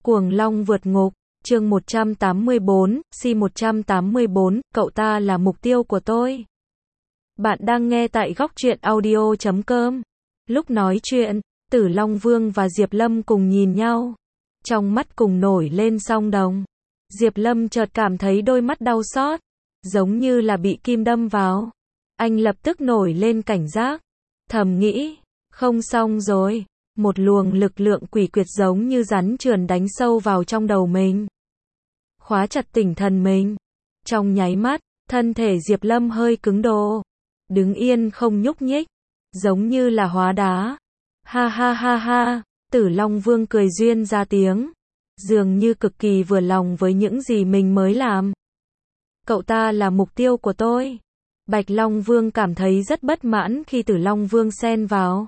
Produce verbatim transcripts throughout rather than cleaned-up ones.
Cuồng Long vượt ngục, chương một trăm tám mươi bốn, si một trăm tám mươi bốn, cậu ta là mục tiêu của tôi. Bạn đang nghe tại góc truyện audio chấm com. Lúc nói chuyện, Tử Long Vương và Diệp Lâm cùng nhìn nhau. Trong mắt cùng nổi lên song đồng. Diệp Lâm chợt cảm thấy đôi mắt đau xót, giống như là bị kim đâm vào. Anh lập tức nổi lên cảnh giác. Thầm nghĩ, không xong rồi. Một luồng lực lượng quỷ quyệt giống như rắn trườn đánh sâu vào trong đầu mình. Khóa chặt tỉnh thần mình. Trong nháy mắt, thân thể Diệp Lâm hơi cứng đờ. Đứng yên không nhúc nhích. Giống như là hóa đá. Ha ha ha ha, Tử Long Vương cười duyên ra tiếng. Dường như cực kỳ vừa lòng với những gì mình mới làm. Cậu ta là mục tiêu của tôi. Bạch Long Vương cảm thấy rất bất mãn khi Tử Long Vương xen vào.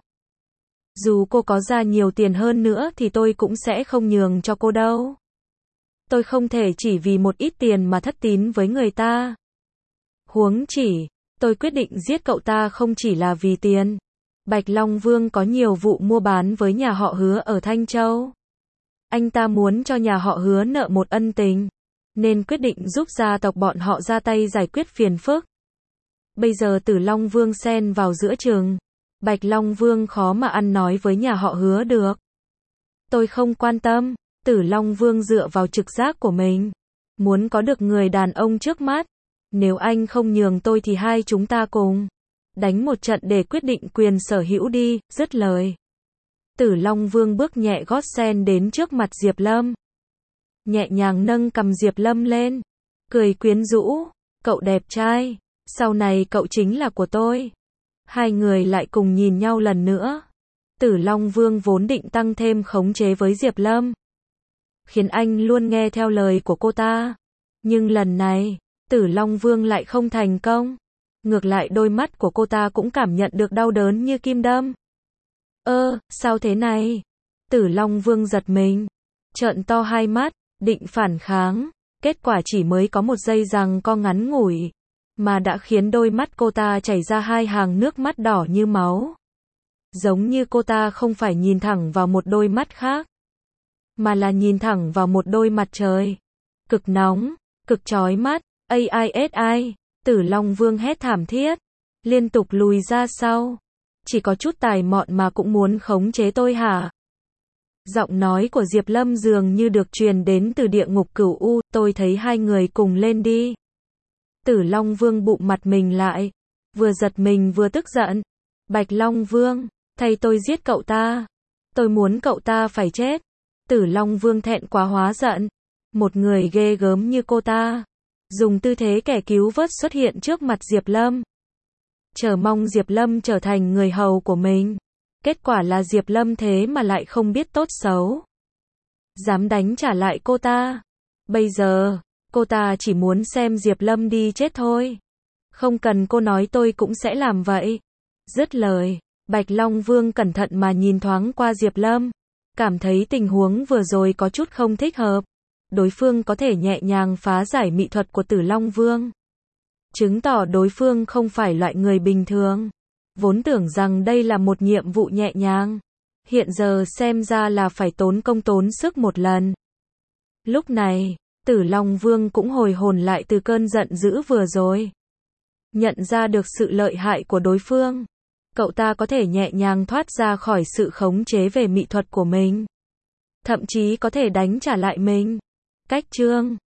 Dù cô có ra nhiều tiền hơn nữa thì tôi cũng sẽ không nhường cho cô đâu. Tôi không thể chỉ vì một ít tiền mà thất tín với người ta. Huống chỉ, tôi quyết định giết cậu ta không chỉ là vì tiền. Bạch Long Vương có nhiều vụ mua bán với nhà họ Hứa ở Thanh Châu. Anh ta muốn cho nhà họ Hứa nợ một ân tình, nên quyết định giúp gia tộc bọn họ ra tay giải quyết phiền phức. Bây giờ Tử Long Vương xen vào giữa chừng. Bạch Long Vương khó mà ăn nói với nhà họ Hứa được. Tôi không quan tâm. Tử Long Vương dựa vào trực giác của mình. Muốn có được người đàn ông trước mắt. Nếu anh không nhường tôi thì hai chúng ta cùng đánh một trận để quyết định quyền sở hữu đi. Dứt lời, Tử Long Vương bước nhẹ gót sen đến trước mặt Diệp Lâm. Nhẹ nhàng nâng cầm Diệp Lâm lên. Cười quyến rũ. Cậu đẹp trai. Sau này cậu chính là của tôi. Hai người lại cùng nhìn nhau lần nữa. Tử Long Vương vốn định tăng thêm khống chế với Diệp Lâm, khiến anh luôn nghe theo lời của cô ta. Nhưng lần này, Tử Long Vương lại không thành công. Ngược lại đôi mắt của cô ta cũng cảm nhận được đau đớn như kim đâm. Ơ, sao thế này? Tử Long Vương giật mình. Trợn to hai mắt, định phản kháng. Kết quả chỉ mới có một giây giằng co ngắn ngủi, mà đã khiến đôi mắt cô ta chảy ra hai hàng nước mắt đỏ như máu. Giống như cô ta không phải nhìn thẳng vào một đôi mắt khác, mà là nhìn thẳng vào một đôi mặt trời. Cực nóng, cực chói mắt, a i ét i, Tử Long Vương hét thảm thiết, liên tục lùi ra sau. Chỉ có chút tài mọn mà cũng muốn khống chế tôi hả? Giọng nói của Diệp Lâm dường như được truyền đến từ địa ngục cửu u, tôi thấy hai người cùng lên đi. Tử Long Vương bụm mặt mình lại, vừa giật mình vừa tức giận. Bạch Long Vương, thay tôi giết cậu ta. Tôi muốn cậu ta phải chết. Tử Long Vương thẹn quá hóa giận. Một người ghê gớm như cô ta, dùng tư thế kẻ cứu vớt xuất hiện trước mặt Diệp Lâm. Chờ mong Diệp Lâm trở thành người hầu của mình. Kết quả là Diệp Lâm thế mà lại không biết tốt xấu. Dám đánh trả lại cô ta. Bây giờ, cô ta chỉ muốn xem Diệp Lâm đi chết thôi. Không cần cô nói tôi cũng sẽ làm vậy. Dứt lời, Bạch Long Vương cẩn thận mà nhìn thoáng qua Diệp Lâm. Cảm thấy tình huống vừa rồi có chút không thích hợp. Đối phương có thể nhẹ nhàng phá giải mỹ thuật của Tử Long Vương, chứng tỏ đối phương không phải loại người bình thường. Vốn tưởng rằng đây là một nhiệm vụ nhẹ nhàng, hiện giờ xem ra là phải tốn công tốn sức một lần. Lúc này, Tử Long Vương cũng hồi hồn lại từ cơn giận dữ vừa rồi. Nhận ra được sự lợi hại của đối phương, cậu ta có thể nhẹ nhàng thoát ra khỏi sự khống chế về mỹ thuật của mình, thậm chí có thể đánh trả lại mình. Cách chương